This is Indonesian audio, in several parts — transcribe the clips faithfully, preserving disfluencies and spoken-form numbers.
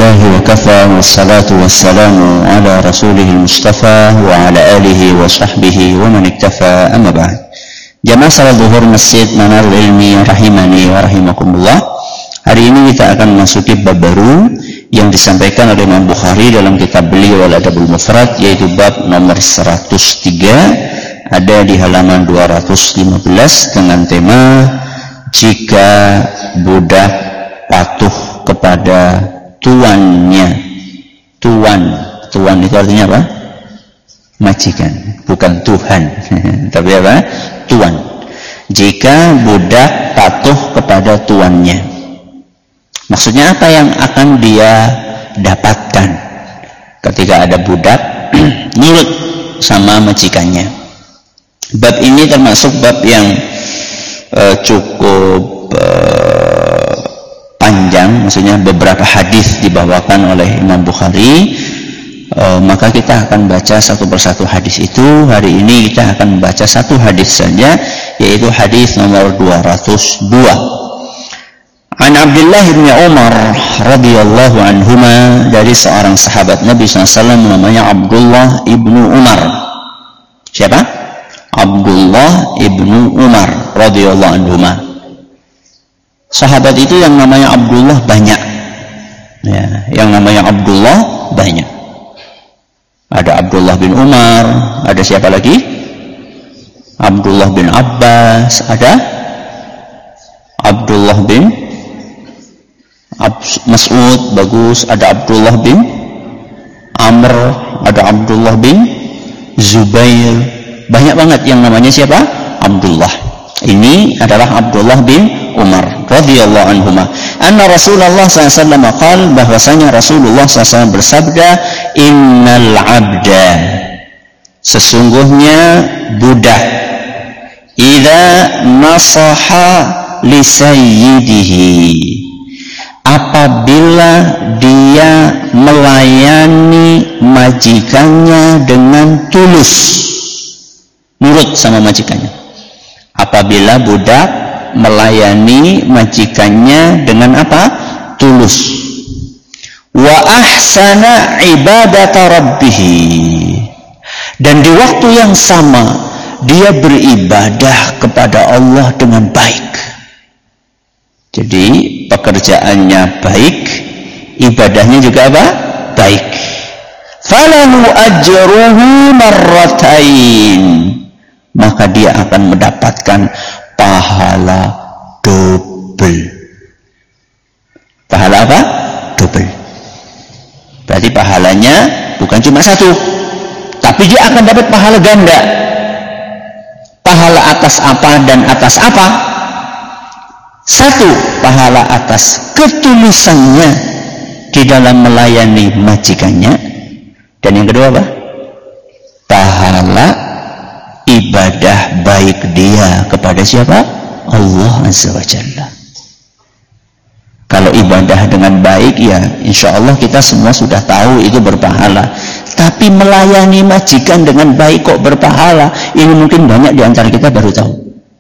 Alhamdulillah wa kafa wassalatu wassalamu ala rasulihil mustafa wa ala alihi wa sahbihi wa man iktafa amma ba'd. Jamaah salat zuhur Masjid Manarul Ilmi rahimani wa rahimakumullah. Hari ini kita akan memasuki bab baru yang disampaikan oleh Imam Bukhari dalam kitab beliau Al-Adabul Mufrad, yaitu bab nomor seratus tiga, ada di halaman dua ratus lima belas dengan tema jika budak patuh kepada tuannya. Tuan, tuan itu artinya apa? Majikan, bukan Tuhan. Tapi apa? Tuan. Jika budak patuh kepada tuannya, maksudnya apa yang akan dia dapatkan ketika ada budak nurut sama majikannya? Bab ini termasuk bab yang uh, cukup uh, panjang, maksudnya beberapa hadis dibawakan oleh Imam Bukhari. E, maka kita akan baca satu persatu hadis itu. Hari ini kita akan membaca satu hadis saja, yaitu hadis nomor dua ratus dua. An Abdullah bin Umar radhiyallahu anhuma, dari seorang sahabat Nabi shallallahu alaihi wasallam namanya Abdullah ibnu Umar. Siapa? Abdullah ibnu Umar radhiyallahu anhuma. Sahabat itu yang namanya Abdullah banyak, ya, yang namanya Abdullah banyak. Ada Abdullah bin Umar, ada siapa lagi? Abdullah bin Abbas, ada Abdullah bin Mas'ud, bagus. Ada Abdullah bin Amr, ada Abdullah bin Zubair, banyak banget yang namanya siapa? Abdullah. Ini adalah Abdullah bin Umar radhiyallahu anhuma. Anna Rasulullah sallallahu alaihi wasallam qaal, bahwasanya Rasulullah sallallahu alaihi wasallam bersabda, innal abda, sesungguhnya budak, idza nasaha li sayyidihi, apabila dia melayani majikannya dengan tulus, nurut sama majikannya. Apabila budak melayani majikannya dengan apa? Tulus. Wa ahsana ibadata rabbih, dan di waktu yang sama dia beribadah kepada Allah dengan baik. Jadi pekerjaannya baik, ibadahnya juga apa? Baik. Falahu ajruhu marratain, maka dia akan mendapatkan pahala double. Pahala apa? Double. Berarti pahalanya bukan cuma satu, tapi dia akan dapat pahala ganda. Pahala atas apa dan atas apa? Satu, pahala atas ketulusannya di dalam melayani majikannya. Dan yang kedua apa? Pahala ibadah baik dia kepada siapa? Allah Azza wa Jalla. Kalau ibadah dengan baik, ya insya Allah kita semua sudah tahu itu berpahala. Tapi melayani majikan dengan baik kok berpahala? Ini mungkin banyak di antara kita baru tahu.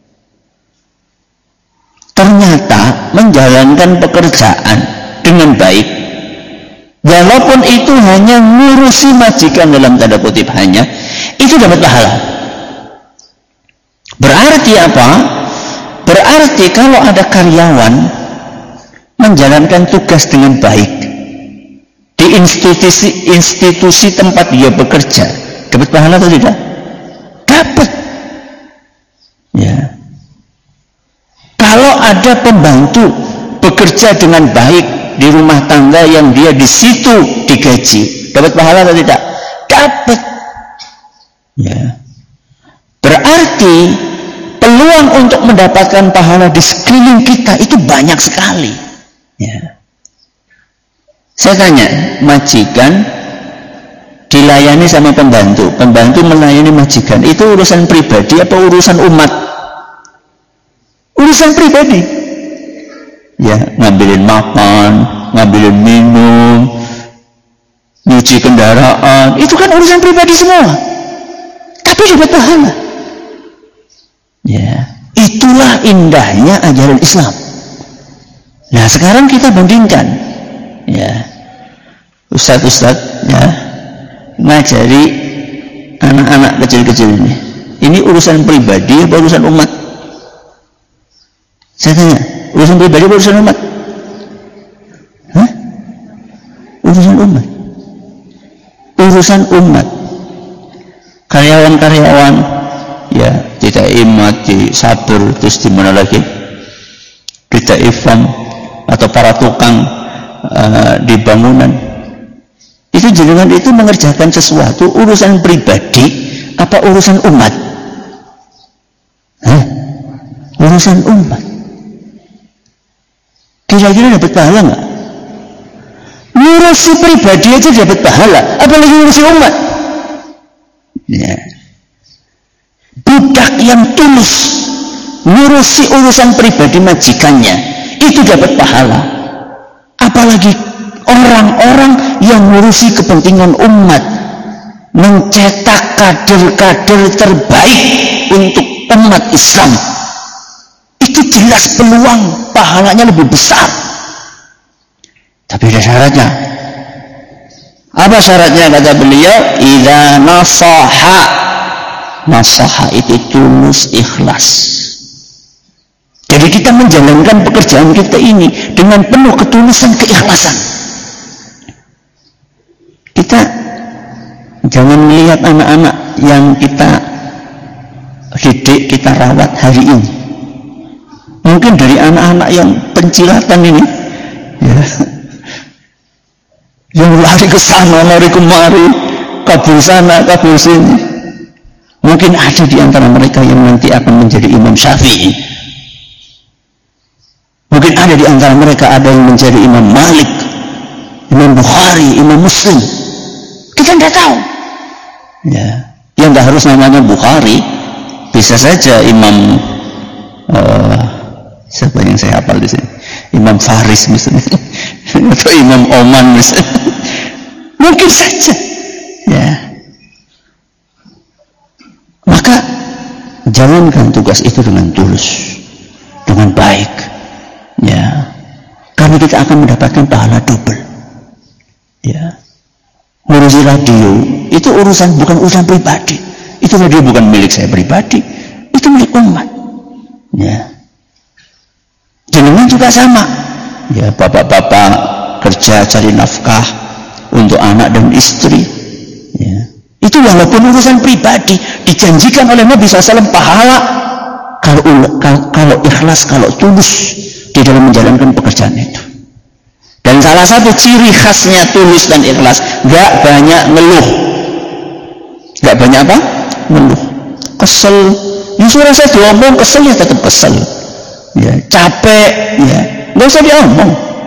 Ternyata menjalankan pekerjaan dengan baik, walaupun itu hanya ngurusi majikan dalam tanda kutip hanya, itu dapat pahala. Berarti apa? Berarti kalau ada karyawan menjalankan tugas dengan baik di institusi institusi tempat dia bekerja, dapat pahala atau tidak? Dapat. Ya. Kalau ada pembantu bekerja dengan baik di rumah tangga yang dia di situ digaji, dapat pahala atau tidak? Dapat. Ya. Berarti peluang untuk mendapatkan pahala di sekeliling kita itu banyak sekali. Ya. Saya tanya, majikan dilayani sama pembantu, pembantu melayani majikan, itu urusan pribadi apa urusan umat? Urusan pribadi. Ya, ngambilin makan, ngambilin minum, nyuci kendaraan, itu kan urusan pribadi semua. Tapi dapat pahala. Ya, itulah indahnya ajaran Islam. Nah, sekarang kita bandingkan, ya, ustadz-ustadz ya ngajari anak-anak kecil-kecil ini. Ini urusan pribadi apa urusan umat? Saya tanya, urusan pribadi apa urusan umat? Hah? Urusan umat. Urusan umat. Karyawan-karyawan ya tidak imat, di sabur, terus di mana lagi? Tidak ifam atau para tukang uh, di bangunan. Itu jenengan itu mengerjakan sesuatu urusan pribadi apa urusan umat? Hah? Urusan umat. Kira-kira dapat pahala nggak? Ngurusi pribadi aja dapat pahala, apalagi ngurusi umat. Ya. Budak yang tulus ngurusi urusan pribadi majikannya itu dapat pahala, apalagi orang-orang yang ngurusi kepentingan umat, mencetak kader-kader terbaik untuk umat Islam. Itu jelas peluang pahalanya lebih besar. Tapi ada syaratnya. Apa syaratnya kata beliau? Idza nasaha. Nasaha itu tulus, ikhlas. Jadi kita menjalankan pekerjaan kita ini dengan penuh ketulusan, keikhlasan. Kita jangan melihat anak-anak yang kita didik, kita rawat hari ini. Mungkin dari anak-anak yang pencilatan ini, ya, yang lari ke sana, lari kemari, kabur sana, kabur sini. Mungkin ada di antara mereka yang nanti akan menjadi Imam Syafi'i. Mungkin ada di antara mereka ada yang menjadi Imam Malik, Imam Bukhari, Imam Muslim. Kita tidak tahu. Ya, yang tidak harus namanya Bukhari, bisa saja Imam uh, siapa yang saya hafal di sini? Imam Faris misalnya, atau Imam Oman misalnya. Mungkin saja. Ya. Maka jalankan tugas itu dengan tulus, dengan baik. Ya. Karena kita akan mendapatkan pahala double. Ya. Ngurusi radio itu urusan, bukan urusan pribadi. Itu radio bukan milik saya pribadi, itu milik umat. Ya. Jenengan juga sama. Ya, bapak-bapak kerja cari nafkah untuk anak dan istri. Ya. Itu walaupun urusan pribadi, dijanjikan oleh Nabi shallallahu alaihi wasallam pahala kalau, kalau kalau ikhlas, kalau tulus di dalam menjalankan pekerjaan itu. Dan salah satu ciri khasnya tulus dan ikhlas, gak banyak ngeluh. Gak banyak apa? Ngeluh. Kesel. Ya sudah saya diomong kesel, ya tetap kesel. Ya, capek, ya, nggak usah diomong.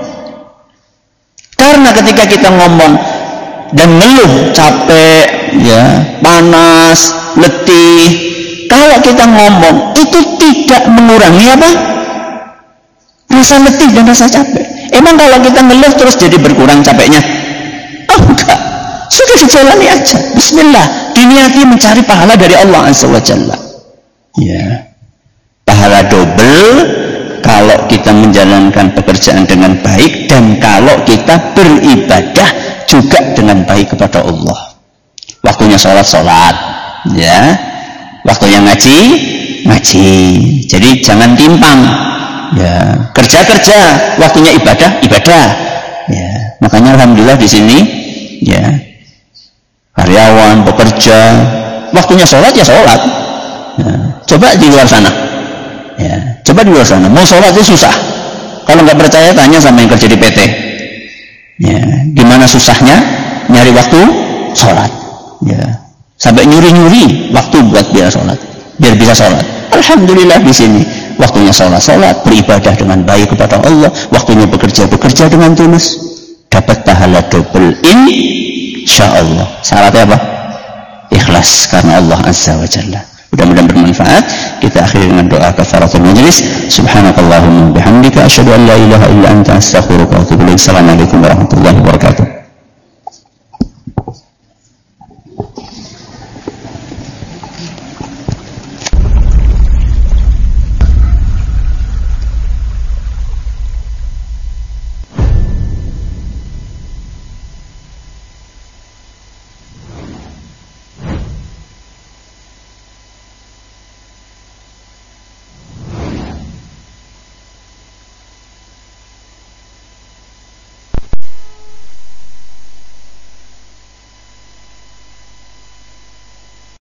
Karena ketika kita ngomong dan ngeluh, capek, ya, panas, letih, kalau kita ngomong itu tidak mengurangi apa? Rasa letih dan rasa capek. Emang kalau kita ngeluh terus jadi berkurang capeknya? Oh enggak, sudah dijalani aja. Bismillah, diniati mencari pahala dari Allah Azza wa Jalla. Ya. Pahala double kalau kita menjalankan pekerjaan dengan baik dan kalau kita beribadah juga dengan baik kepada Allah. Waktunya sholat, sholat, ya. Waktunya ngaji, ngaji. Jadi jangan timpang, ya. Kerja kerja, waktunya ibadah, ibadah. Ya. Makanya alhamdulillah di sini, ya. Karyawan, pekerja, waktunya sholat ya sholat. Ya. Coba di luar sana. Ya, coba di luar sana, mau sholat itu susah. Kalau nggak percaya tanya sama yang kerja di P T. Ya, gimana susahnya nyari waktu sholat. Ya, sampai nyuri-nyuri waktu buat biar sholat, biar bisa sholat. Alhamdulillah di sini waktunya sholat, sholat, beribadah dengan baik kepada Allah. Waktunya bekerja, bekerja dengan tulus, dapat pahala double. Insya Allah. Syaratnya apa? Ikhlas karena Allah Azza wa Jalla. Mudah-mudahan bermanfaat. Kita akhiri dengan doa kafaratul majlis. Subhanakallahumma bihamdika asyhadu an la ilaha illa anta astaghfiruka wa atubu ilaik. Assalamualaikum warahmatullahi wabarakatuh.